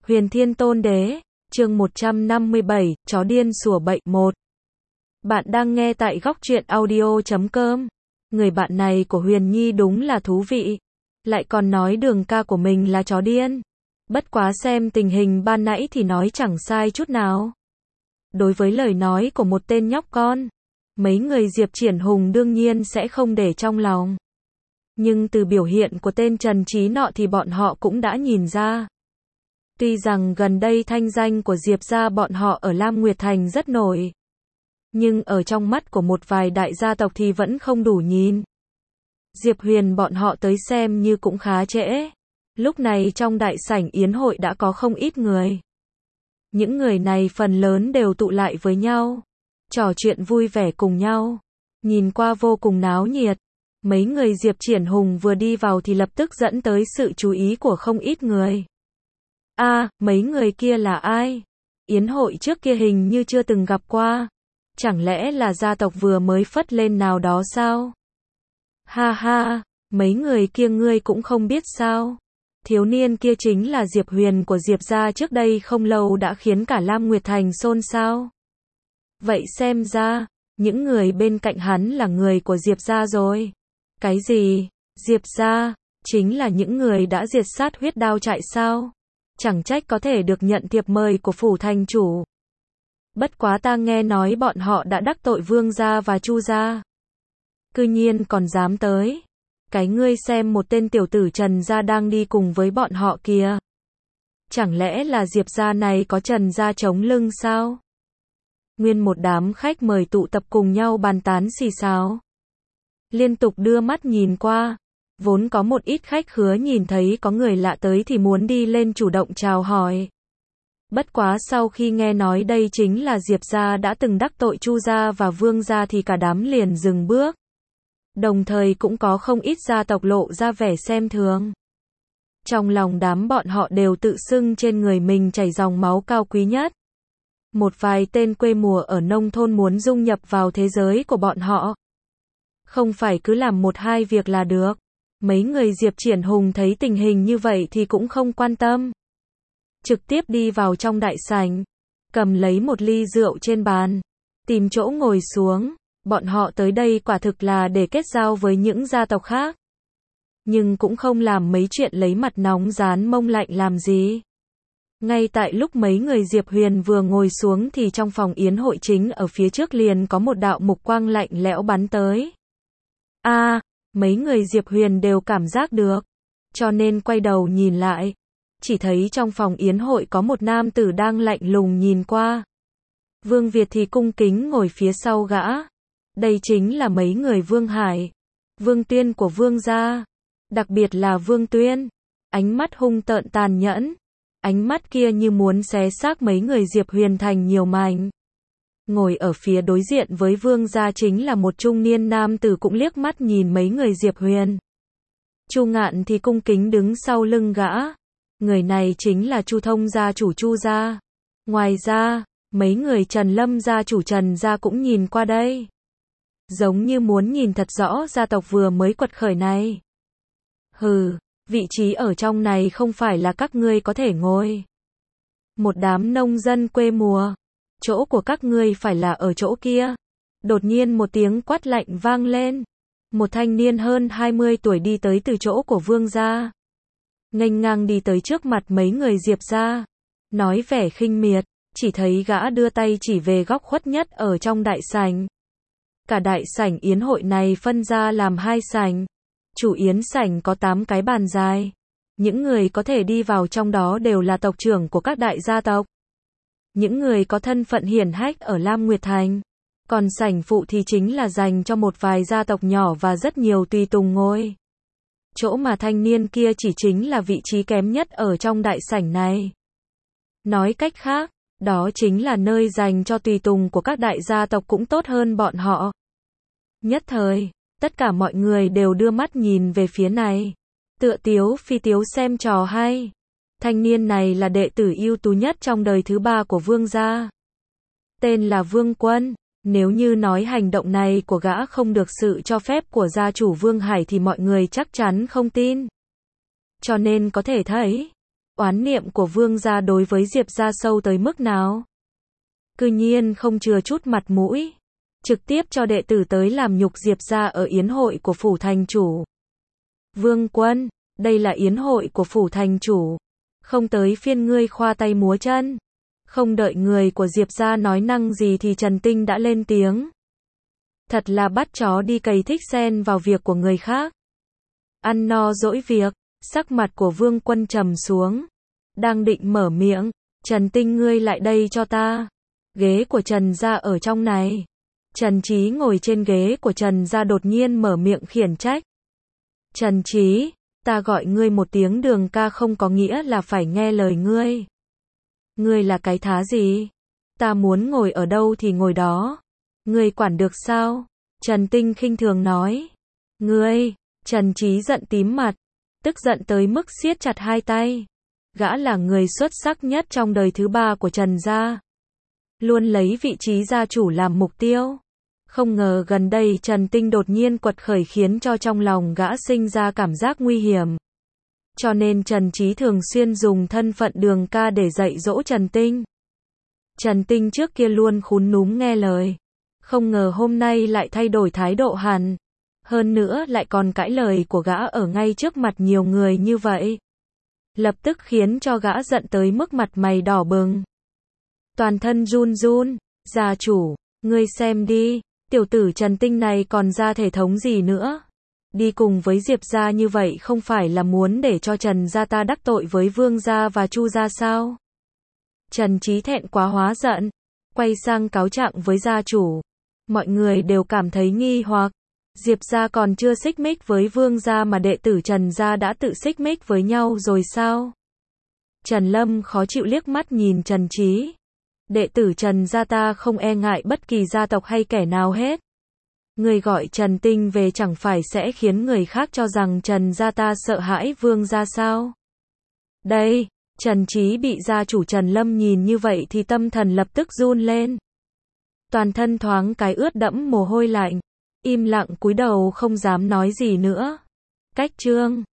Huyền Thiên Tôn Đế, chương 157, chó điên sủa bậy 1. Bạn đang nghe tại góc truyện audio.com. Người bạn này của Huyền Nhi đúng là thú vị. Lại còn nói đường ca của mình là chó điên. Bất quá xem tình hình ban nãy thì nói chẳng sai chút nào. Đối với lời nói của một tên nhóc con, mấy người Diệp Triển Hùng đương nhiên sẽ không để trong lòng. Nhưng từ biểu hiện của tên Trần Trí nọ thì bọn họ cũng đã nhìn ra. Tuy rằng gần đây thanh danh của Diệp gia bọn họ ở Lam Nguyệt Thành rất nổi, nhưng ở trong mắt của một vài đại gia tộc thì vẫn không đủ nhìn. Diệp Huyền bọn họ tới xem như cũng khá trễ. Lúc này trong đại sảnh yến hội đã có không ít người. Những người này phần lớn đều tụ lại với nhau, trò chuyện vui vẻ cùng nhau, nhìn qua vô cùng náo nhiệt. Mấy người Diệp Triển Hùng vừa đi vào thì lập tức dẫn tới sự chú ý của không ít người. Mấy người kia là ai? Yến hội trước kia hình như chưa từng gặp qua. Chẳng lẽ là gia tộc vừa mới phất lên nào đó sao? Ha ha, mấy người kia ngươi cũng không biết sao? Thiếu niên kia chính là Diệp Huyền của Diệp gia trước đây không lâu đã khiến cả Lam Nguyệt Thành xôn xao. Vậy xem ra, những người bên cạnh hắn là người của Diệp gia rồi. Cái gì? Diệp gia, chính là những người đã diệt sát Huyết Đao trại sao? Chẳng trách có thể được nhận thiệp mời của phủ thành chủ. Bất quá ta nghe nói bọn họ đã đắc tội Vương gia và Chu gia. Cư nhiên còn dám tới. Cái ngươi xem một tên tiểu tử Trần gia đang đi cùng với bọn họ kìa. Chẳng lẽ là Diệp gia này có Trần gia chống lưng sao? Nguyên một đám khách mời tụ tập cùng nhau bàn tán xì xào. Liên tục đưa mắt nhìn qua. Vốn có một ít khách khứa nhìn thấy có người lạ tới thì muốn đi lên chủ động chào hỏi. Bất quá sau khi nghe nói đây chính là Diệp gia đã từng đắc tội Chu gia và Vương gia thì cả đám liền dừng bước. Đồng thời cũng có không ít gia tộc lộ ra vẻ xem thường. Trong lòng đám bọn họ đều tự xưng trên người mình chảy dòng máu cao quý nhất. Một vài tên quê mùa ở nông thôn muốn dung nhập vào thế giới của bọn họ. Không phải cứ làm một hai việc là được. Mấy người Diệp Triển Hùng thấy tình hình như vậy thì cũng không quan tâm. Trực tiếp đi vào trong đại sảnh, cầm lấy một ly rượu trên bàn, tìm chỗ ngồi xuống. Bọn họ tới đây quả thực là để kết giao với những gia tộc khác. Nhưng cũng không làm mấy chuyện lấy mặt nóng dán mông lạnh làm gì. Ngay tại lúc mấy người Diệp Huyền vừa ngồi xuống thì trong phòng yến hội chính ở phía trước liền có một đạo mục quang lạnh lẽo bắn tới. Mấy người Diệp Huyền đều cảm giác được, cho nên quay đầu nhìn lại, chỉ thấy trong phòng yến hội có một nam tử đang lạnh lùng nhìn qua. Vương Việt thì cung kính ngồi phía sau gã. Đây chính là mấy người Vương Hải, Vương Tuyên của Vương gia, đặc biệt là Vương Tuyên, ánh mắt hung tợn tàn nhẫn, ánh mắt kia như muốn xé xác mấy người Diệp Huyền thành nhiều mảnh. Ngồi ở phía đối diện với Vương gia chính là một trung niên nam tử cũng liếc mắt nhìn mấy người Diệp Huyền. Chu Ngạn thì cung kính đứng sau lưng gã. Người này chính là Chu Thông gia chủ Chu gia. Ngoài ra, mấy người Trần Lâm gia chủ Trần gia cũng nhìn qua đây. Giống như muốn nhìn thật rõ gia tộc vừa mới quật khởi này. Hừ, vị trí ở trong này không phải là các ngươi có thể ngồi. Một đám nông dân quê mùa. Chỗ của các ngươi phải là ở chỗ kia. Đột nhiên một tiếng quát lạnh vang lên. Một thanh niên hơn 20 tuổi đi tới từ chỗ của Vương gia. Nghênh ngang đi tới trước mặt mấy người Diệp gia. Nói vẻ khinh miệt, chỉ thấy gã đưa tay chỉ về góc khuất nhất ở trong đại sảnh. Cả đại sảnh yến hội này phân ra làm hai sảnh. Chủ yến sảnh có 8 cái bàn dài. Những người có thể đi vào trong đó đều là tộc trưởng của các đại gia tộc. Những người có thân phận hiển hách ở Lam Nguyệt Thành. Còn sảnh phụ thì chính là dành cho một vài gia tộc nhỏ và rất nhiều tùy tùng ngồi. Chỗ mà thanh niên kia chỉ chính là vị trí kém nhất ở trong đại sảnh này. Nói cách khác, đó chính là nơi dành cho tùy tùng của các đại gia tộc cũng tốt hơn bọn họ. Nhất thời, tất cả mọi người đều đưa mắt nhìn về phía này. Tựa tiếu phi tiếu xem trò hay. Thanh niên này là đệ tử ưu tú nhất trong đời thứ 3 của Vương gia. Tên là Vương Quân. Nếu như nói hành động này của gã không được sự cho phép của gia chủ Vương Hải thì mọi người chắc chắn không tin. Cho nên có thể thấy, Oán niệm của Vương gia đối với Diệp gia sâu tới mức nào? Cư nhiên không chừa chút mặt mũi, trực tiếp cho đệ tử tới làm nhục Diệp gia ở yến hội của phủ thành chủ. Vương Quân, đây là yến hội của phủ thành chủ, không tới phiên ngươi khoa tay múa chân. Không đợi người của Diệp gia nói năng gì thì Trần Tinh đã lên tiếng. Thật là bắt chó đi cày thích xen vào việc của người khác. Ăn no dỗi việc, sắc mặt của Vương Quân trầm xuống. Đang định mở miệng, Trần Tinh ngươi lại đây cho ta. Ghế của Trần gia ở trong này. Trần Chí ngồi trên ghế của Trần gia đột nhiên mở miệng khiển trách. Trần Chí, ta gọi ngươi một tiếng Đường ca không có nghĩa là phải nghe lời ngươi. Ngươi là cái thá gì? Ta muốn ngồi ở đâu thì ngồi đó. Ngươi quản được sao? Trần Tinh khinh thường nói. Ngươi, Trần Chí giận tím mặt, tức giận tới mức siết chặt hai tay. Gã là người xuất sắc nhất trong đời thứ ba của Trần gia. Luôn lấy vị trí gia chủ làm mục tiêu. Không ngờ gần đây Trần Tinh đột nhiên quật khởi khiến cho trong lòng gã sinh ra cảm giác nguy hiểm. Cho nên Trần Chí thường xuyên dùng thân phận Đường ca để dạy dỗ Trần Tinh. Trần Tinh trước kia luôn khúm núm nghe lời. Không ngờ hôm nay lại thay đổi thái độ hẳn. Hơn nữa lại còn cãi lời của gã ở ngay trước mặt nhiều người như vậy. Lập tức khiến cho gã giận tới mức mặt mày đỏ bừng. Toàn thân run run. Gia chủ, ngươi xem đi, tiểu tử Trần Tinh này còn ra thể thống gì nữa. Đi cùng với Diệp gia như vậy không phải là muốn để cho Trần gia ta đắc tội với Vương gia và Chu gia sao? Trần Chí thẹn quá hóa giận, quay sang cáo trạng với gia chủ. Mọi người đều cảm thấy nghi hoặc. Diệp gia còn chưa xích mích với Vương gia mà đệ tử Trần gia đã tự xích mích với nhau rồi sao? Trần Lâm khó chịu liếc mắt nhìn Trần Chí. Đệ tử Trần gia ta không e ngại bất kỳ gia tộc hay kẻ nào hết. Người gọi Trần Tinh về chẳng phải sẽ khiến người khác cho rằng Trần gia ta sợ hãi Vương gia sao? Đây, Trần Chí bị gia chủ Trần Lâm nhìn như vậy thì tâm thần lập tức run lên. Toàn thân thoáng cái ướt đẫm mồ hôi lạnh, im lặng cúi đầu không dám nói gì nữa. Cách chương